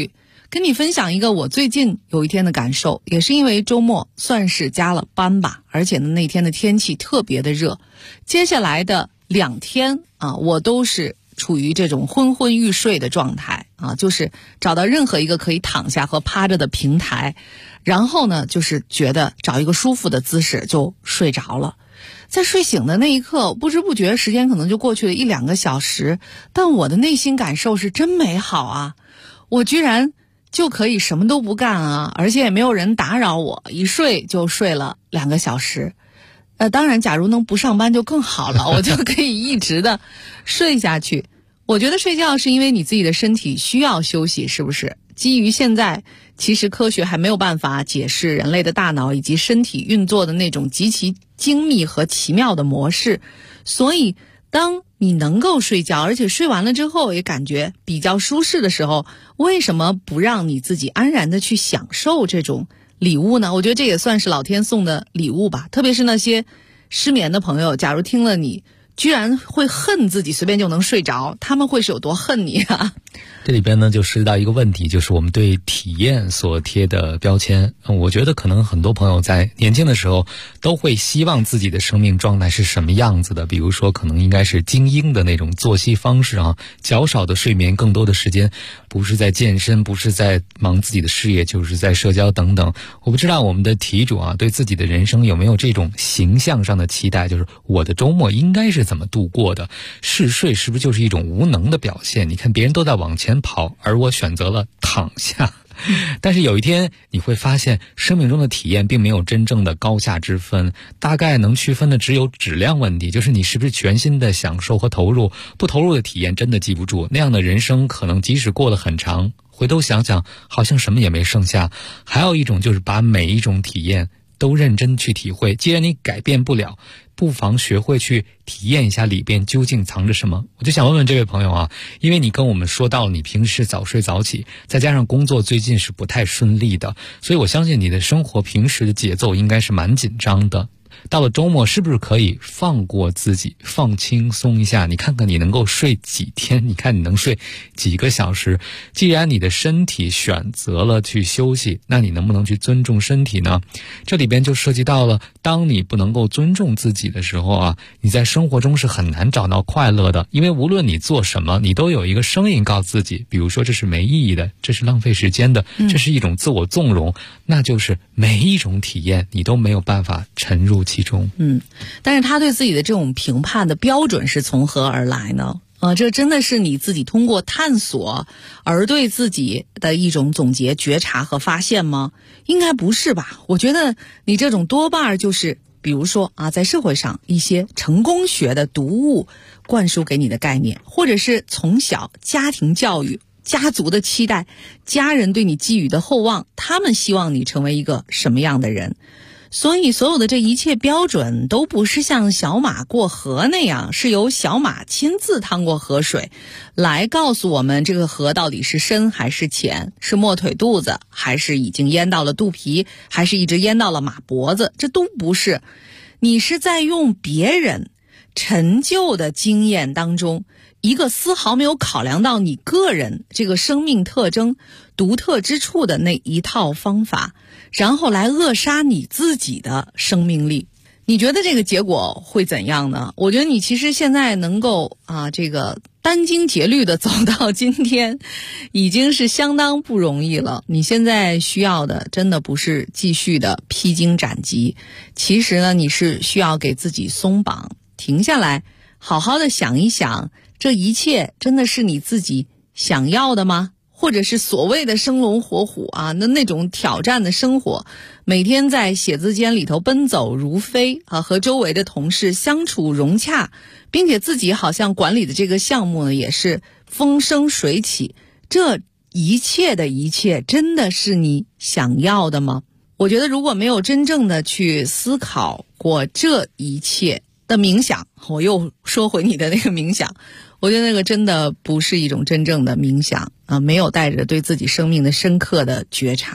跟你分享一个我最近有一天的感受，也是因为周末算是加了班吧，而且呢那天的天气特别的热，接下来的2天啊，我都是处于这种昏昏欲睡的状态啊，就是找到任何一个可以躺下和趴着的平台，然后呢就是觉得找一个舒服的姿势就睡着了。在睡醒的那一刻，不知不觉时间可能就过去了1-2个小时，但我的内心感受是真美好啊！我居然就可以什么都不干啊，而且也没有人打扰我，一睡就睡了2个小时。当然假如能不上班就更好了，我就可以一直的睡下去。我觉得睡觉是因为你自己的身体需要休息，是不是？基于现在其实科学还没有办法解释人类的大脑以及身体运作的那种极其精密和奇妙的模式，所以当你能够睡觉，而且睡完了之后也感觉比较舒适的时候，为什么不让你自己安然的去享受这种礼物呢？我觉得这也算是老天送的礼物吧。特别是那些失眠的朋友，假如听了你居然会恨自己随便就能睡着，他们会是有多恨你啊？ 这里边呢就涉及到一个问题，就是我们对体验所贴的标签。我觉得可能很多朋友在年轻的时候都会希望自己的生命状态是什么样子的，比如说可能应该是精英的那种作息方式啊，较少的睡眠，更多的时间不是在健身，不是在忙自己的事业，就是在社交等等。我不知道我们的题主啊对自己的人生有没有这种形象上的期待，就是我的周末应该是怎么度过的？嗜睡是不是就是一种无能的表现？你看别人都在往前跑，而我选择了躺下。但是有一天你会发现，生命中的体验并没有真正的高下之分，大概能区分的只有质量问题，就是你是不是全心的享受和投入。不投入的体验真的记不住，那样的人生可能即使过得很长，回头想想好像什么也没剩下。还有一种就是把每一种体验都认真去体会，既然你改变不了，不妨学会去体验一下里边究竟藏着什么。我就想问问这位朋友啊，因为你跟我们说到你平时早睡早起，再加上工作最近是不太顺利的，所以我相信你的生活平时的节奏应该是蛮紧张的。到了周末是不是可以放过自己，放轻松一下？你看看你能够睡几天，你看你能睡几个小时。既然你的身体选择了去休息，那你能不能去尊重身体呢？这里边就涉及到了，当你不能够尊重自己的时候啊，你在生活中是很难找到快乐的。因为无论你做什么，你都有一个声音告诉自己，比如说这是没意义的，这是浪费时间的，这是一种自我纵容，那就是每一种体验你都没有办法沉入其中。 但是他对自己的这种评判的标准是从何而来呢？这真的是你自己通过探索而对自己的一种总结、觉察和发现吗？应该不是吧？我觉得你这种多半就是比如说啊，在社会上一些成功学的读物灌输给你的概念，或者是从小家庭教育、家族的期待、家人对你寄予的厚望，他们希望你成为一个什么样的人。所以所有的这一切标准都不是像小马过河那样，是由小马亲自趟过河水来告诉我们这个河到底是深还是浅，是没腿肚子还是已经淹到了肚皮，还是一直淹到了马脖子，这都不是。你是在用别人陈旧的经验当中一个丝毫没有考量到你个人这个生命特征独特之处的那一套方法，然后来扼杀你自己的生命力。你觉得这个结果会怎样呢？我觉得你其实现在能够这个殚精竭虑的走到今天，已经是相当不容易了。你现在需要的真的不是继续的披荆斩棘，其实呢，你是需要给自己松绑，停下来，好好的想一想，这一切真的是你自己想要的吗？或者是所谓的生龙活虎那种挑战的生活，每天在写字间里头奔走如飞和周围的同事相处融洽，并且自己好像管理的这个项目呢也是风生水起，这一切的一切真的是你想要的吗？我觉得如果没有真正的去思考过这一切的冥想，我又说回你的那个冥想，我觉得那个真的不是一种真正的冥想没有带着对自己生命的深刻的觉察。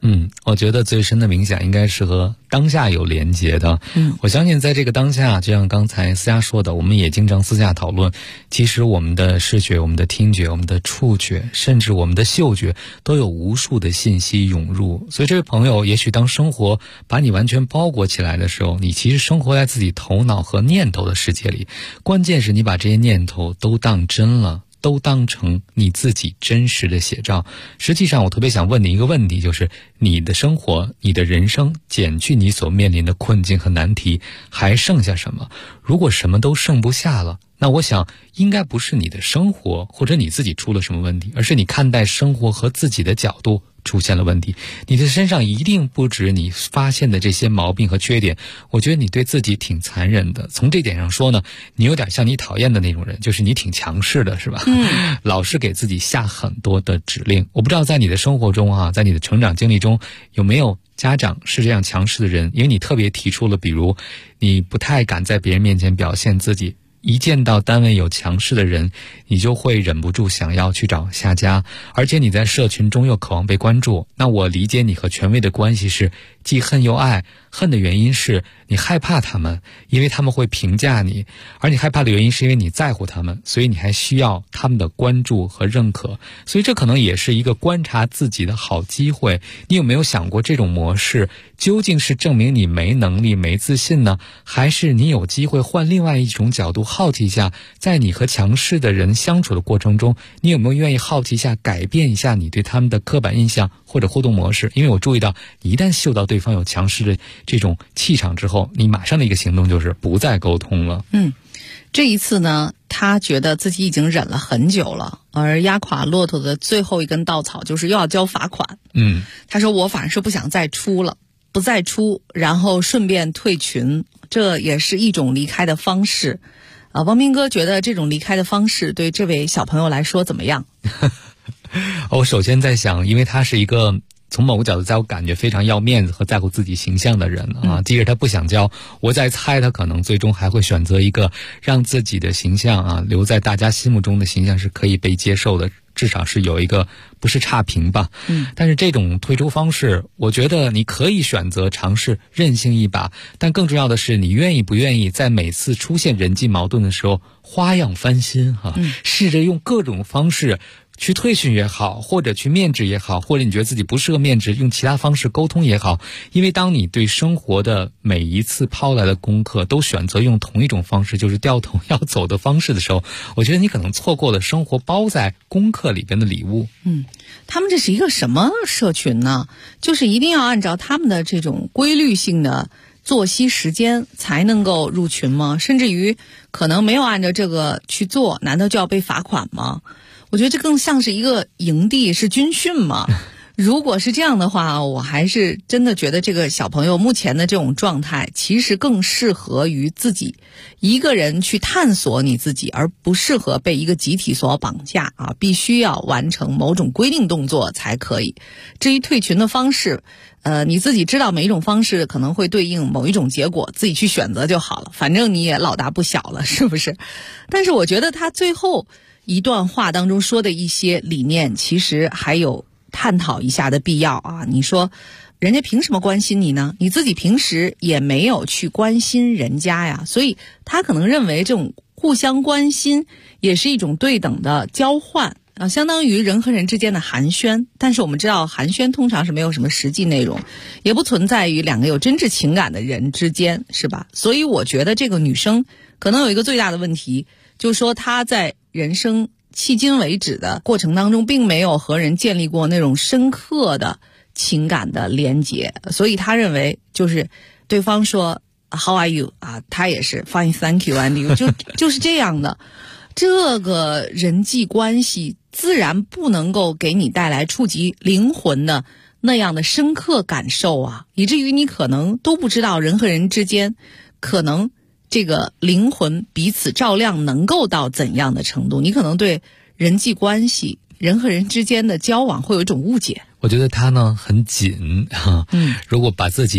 我觉得最深的冥想应该是和当下有连结的。我相信在这个当下，就像刚才思佳说的，我们也经常私下讨论，其实我们的视觉、我们的听觉、我们的触觉，甚至我们的嗅觉，都有无数的信息涌入。所以这位朋友，也许当生活把你完全包裹起来的时候，你其实生活在自己头脑和念头的世界里，关键是你把这些念头都当真了，都当成你自己真实的写照。实际上我特别想问你一个问题，就是你的生活，你的人生，减去你所面临的困境和难题，还剩下什么？如果什么都剩不下了，那我想应该不是你的生活或者你自己出了什么问题，而是你看待生活和自己的角度出现了问题。你的身上一定不止你发现的这些毛病和缺点，我觉得你对自己挺残忍的。从这点上说呢，你有点像你讨厌的那种人，就是你挺强势的，是吧？老是给自己下很多的指令。我不知道在你的生活中在你的成长经历中，有没有家长是这样强势的人？因为你特别提出了，比如你不太敢在别人面前表现自己，一见到单位有强势的人，你就会忍不住想要去找下家，而且你在社群中又渴望被关注。那我理解你和权威的关系是既恨又爱。恨的原因是你害怕他们，因为他们会评价你，而你害怕的原因是因为你在乎他们，所以你还需要他们的关注和认可。所以这可能也是一个观察自己的好机会。你有没有想过，这种模式究竟是证明你没能力、没自信呢，还是你有机会换另外一种角度好奇一下，在你和强势的人相处的过程中，你有没有愿意好奇一下，改变一下你对他们的刻板印象或者互动模式？因为我注意到，一旦嗅到对方有强势的这种气场之后，你马上的一个行动就是不再沟通了。 这一次呢，他觉得自己已经忍了很久了，而压垮骆驼的最后一根稻草就是又要交罚款。他说我反而是不想再出了，不再出，然后顺便退群，这也是一种离开的方式。王斌哥觉得这种离开的方式对这位小朋友来说怎么样？ 我首先在想，因为他是一个从某个角度在我感觉非常要面子和在乎自己形象的人即使他不想交，我在猜他可能最终还会选择一个让自己的形象留在大家心目中的形象是可以被接受的，至少是有一个不是差评吧。但是这种退出方式，我觉得你可以选择尝试任性一把，但更重要的是你愿意不愿意在每次出现人际矛盾的时候花样翻新试着用各种方式去退群也好，或者去面质也好，或者你觉得自己不适合面质，用其他方式沟通也好。因为当你对生活的每一次抛来的功课都选择用同一种方式，就是掉头要走的方式的时候，我觉得你可能错过了生活包在功课里边的礼物。 他们这是一个什么社群呢？就是一定要按照他们的这种规律性的作息时间才能够入群吗？甚至于可能没有按照这个去做，难道就要被罚款吗？我觉得这更像是一个营地，是军训嘛。如果是这样的话，我还是真的觉得这个小朋友目前的这种状态其实更适合于自己一个人去探索你自己，而不适合被一个集体所绑架必须要完成某种规定动作才可以。至于退群的方式，你自己知道每一种方式可能会对应某一种结果，自己去选择就好了，反正你也老大不小了，是不是？但是我觉得他最后一段话当中说的一些理念其实还有探讨一下的必要你说人家凭什么关心你呢？你自己平时也没有去关心人家呀，所以他可能认为这种互相关心也是一种对等的交换相当于人和人之间的寒暄。但是我们知道寒暄通常是没有什么实际内容，也不存在于两个有真挚情感的人之间，是吧？所以我觉得这个女生可能有一个最大的问题，就是说她在人生迄今为止的过程当中并没有和人建立过那种深刻的情感的连结，所以他认为就是对方说 How are you 他也是 Fine thank you and you 就是这样的。这个人际关系自然不能够给你带来触及灵魂的那样的深刻感受以至于你可能都不知道人和人之间可能这个灵魂彼此照亮能够到怎样的程度，你可能对人际关系人和人之间的交往会有一种误解。 我觉得他呢很紧如果把自己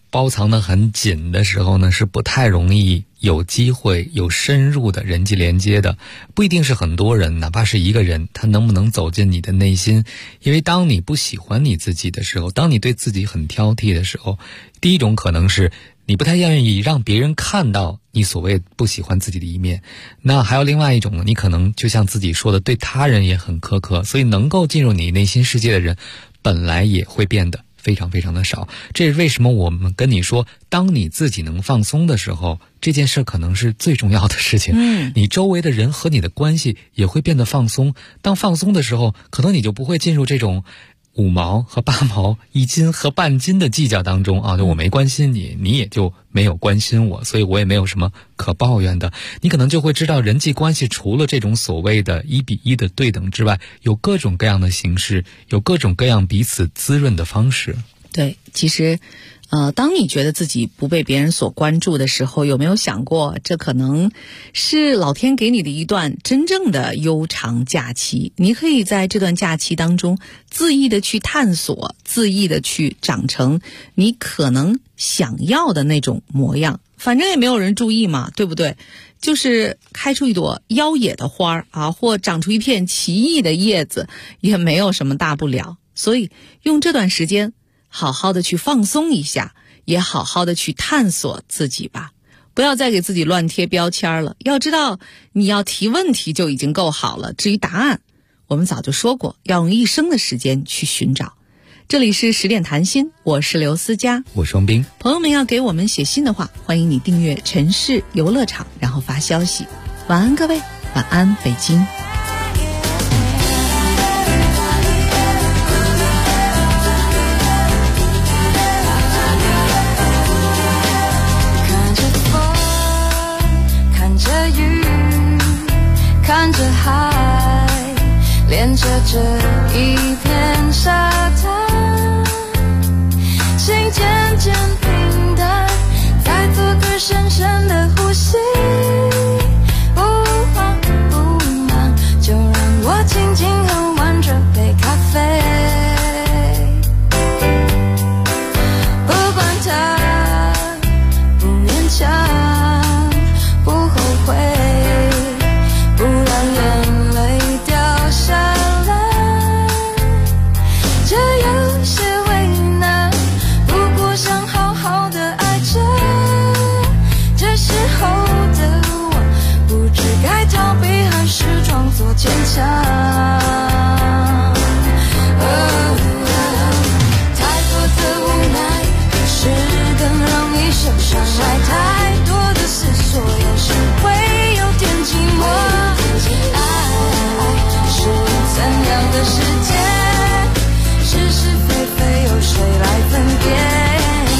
包藏得很紧的时候呢，是不太容易有机会有深入的人际连接的。不一定是很多人，哪怕是一个人，他能不能走进你的内心？因为当你不喜欢你自己的时候，当你对自己很挑剔的时候，第一种可能是你不太愿意让别人看到你所谓不喜欢自己的一面。那还有另外一种呢，你可能就像自己说的，对他人也很苛刻，所以能够进入你内心世界的人本来也会变得非常非常的少。这是为什么我们跟你说，当你自己能放松的时候，这件事可能是最重要的事情。你周围的人和你的关系也会变得放松。当放松的时候，可能你就不会进入这种5毛和8毛、1斤和半斤的计较当中啊，就我没关心你，你也就没有关心我，所以我也没有什么可抱怨的。你可能就会知道，人际关系除了这种所谓的1比1的对等之外，有各种各样的形式，有各种各样彼此滋润的方式。 对，其实当你觉得自己不被别人所关注的时候，有没有想过，这可能是老天给你的一段真正的悠长假期？你可以在这段假期当中恣意的去探索，恣意的去长成你可能想要的那种模样。反正也没有人注意嘛，对不对？就是开出一朵妖冶的花啊，或长出一片奇异的叶子，也没有什么大不了。所以用这段时间好好的去放松一下，也好好的去探索自己吧，不要再给自己乱贴标签了。要知道，你要提问题就已经够好了，至于答案，我们早就说过，要用一生的时间去寻找。这里是10点谈心，我是刘思佳， 我是王斌。 朋友们要给我们写信的话，欢迎你订阅城市游乐场，然后发消息。晚安各位，晚安北京。 看着海，恋着这一片沙滩，心渐渐平淡，在做个深深的呼吸，不慌不忙，就让我静静喝完这杯咖啡，不管它，不勉强，不后悔，不让眼泪掉下来，这有些为难，不过想好好的爱着，这时候的我不知该逃避还是装作坚强。太多的无奈可是更容易受伤害，太多的思索有时会有点寂寞，是怎样的世界，是是非非由谁来分辨。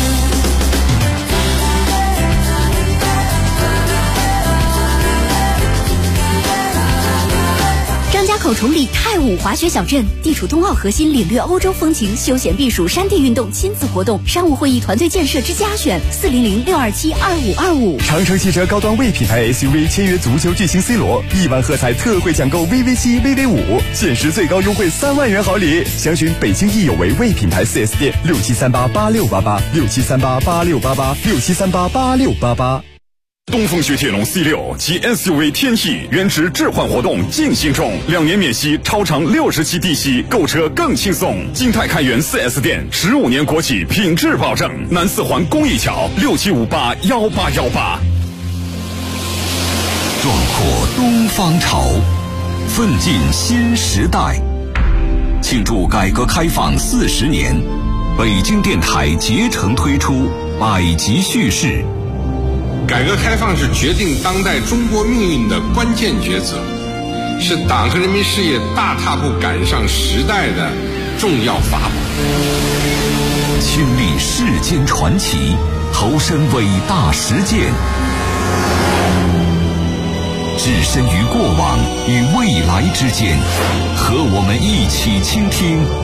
张家口崇礼太武滑雪小镇，地处冬奥核心，领略欧洲风情，休闲避暑，山地运动，亲子活动，商务会议，团队建设之家选，400-627-2525。 长城汽车高端 V 品牌 SUV 签约足球巨星 C 罗，1万喝彩特惠抢购 VV7、VV5，限时最高优惠3万元好礼。详询北京易有为 V 品牌 4S 店，67388688，67388688，67388688。 东风雪铁龙 C6 及 SUV 天翼原值置换活动进行中，2年免息，超长60期低息，购车更轻松。金泰开元 4S 店，15年国企品质保证。南4环公益桥67581818。 壮阔东方潮，奋进新时代。庆祝改革开放40年，北京电台竭诚推出百集叙事。 改革开放是决定当代中国命运的关键抉择，是党和人民事业大踏步赶上时代的重要法宝。 亲历世间传奇，投身伟大实践，置身于过往与未来之间，和我们一起倾听